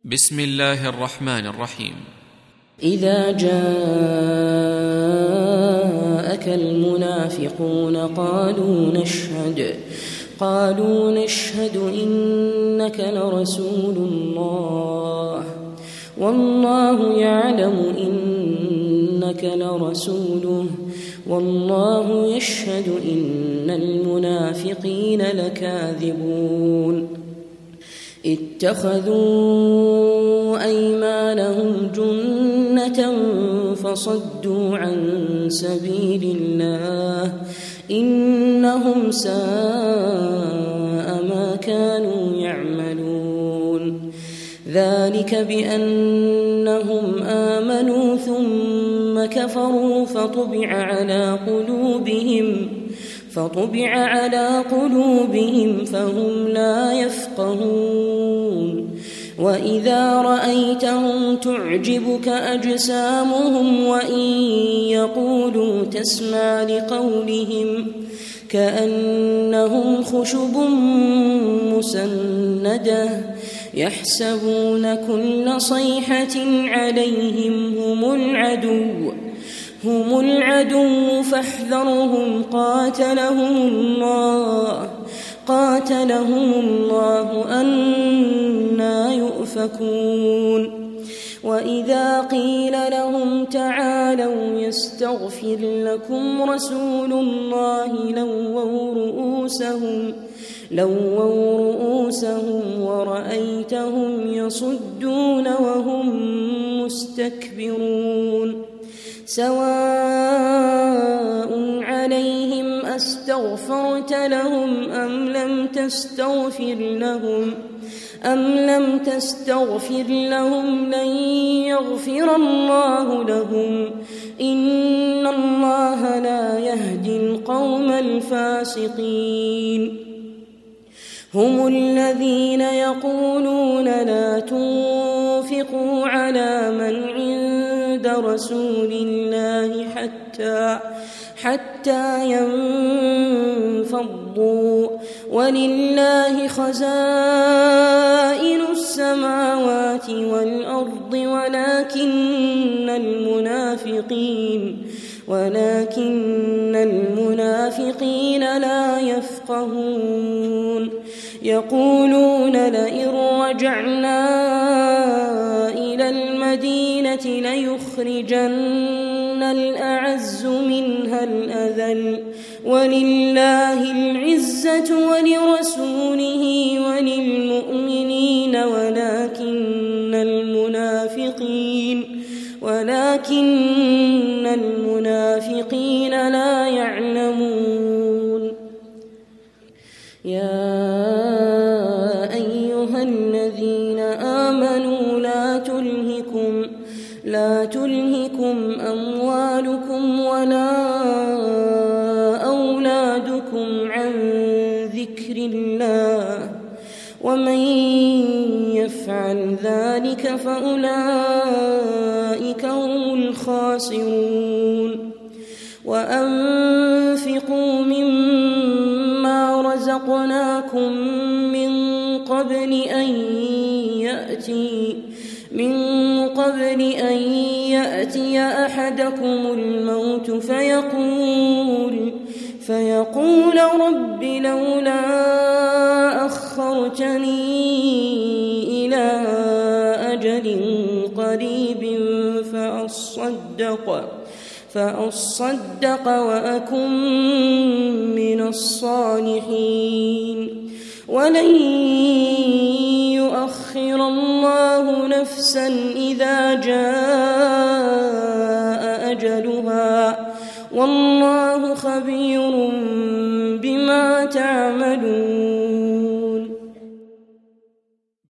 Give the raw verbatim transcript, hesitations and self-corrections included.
بسم الله الرحمن الرحيم. إذا جاءك المنافقون قالوا نشهد قالوا نشهد إنك لرسول الله والله يعلم إنك لرسوله والله يشهد إن المنافقين لكاذبون. اتخذوا أيمانهم جنة فصدوا عن سبيل الله إنهم ساء ما كانوا يعملون. ذلك بأنهم آمنوا ثم كفروا فطبع على قلوبهم فطبع على قلوبهم فهم لا يفقهون. وإذا رأيتهم تعجبك أجسامهم وإن يقولوا تسمع لقولهم كأنهم خشب مسندة يحسبون كل صيحة عليهم هم العدو هم العدو فاحذرهم قاتلهم الله قاتلهم الله أنى يؤفكون. وإذا قيل لهم تعالوا يستغفر لكم رسول الله لووا رؤوسهم لووا رؤوسهم ورأيتهم يصدون وهم مستكبرون. سواء عليهم أستغفرت لهم أم لم تستغفر لهم أم لم تستغفر لهم لن يغفر الله لهم إن الله لا يهدي القوم الفاسقين. هم الذين يقولون لا تنفقوا على من عند رسول الله حتى حتى ينفضوا ولله خزائن السماوات والأرض ولكن المنافقين ولكن المنافقين لا يفقهون. يقولون لئن رجعنا إلى المدينة ليخرجن الأعز منها الأذل ولله العزة ولرسوله وللمؤمنين ولكن المنافقين ولكن المنافقين لا يعلمون. يا أيها الذين آمنوا لا تلهكم لا تلهكم أموالكم ولا أولادكم عن ذكر الله ومن يفعل ذلك فأولئك هم الخاسرون. وأنفقوا مما رزقناكم من قبل أن يأتي من قبل أن يأتي أحدكم الموت فيقول فيقول رب لولا أخرتني إلى أجل قريب فأصدق فأصدق وأكن من الصالحين. ولن يؤخر الله نفسا إذا جاء أجلها والله خبير بما تعملون.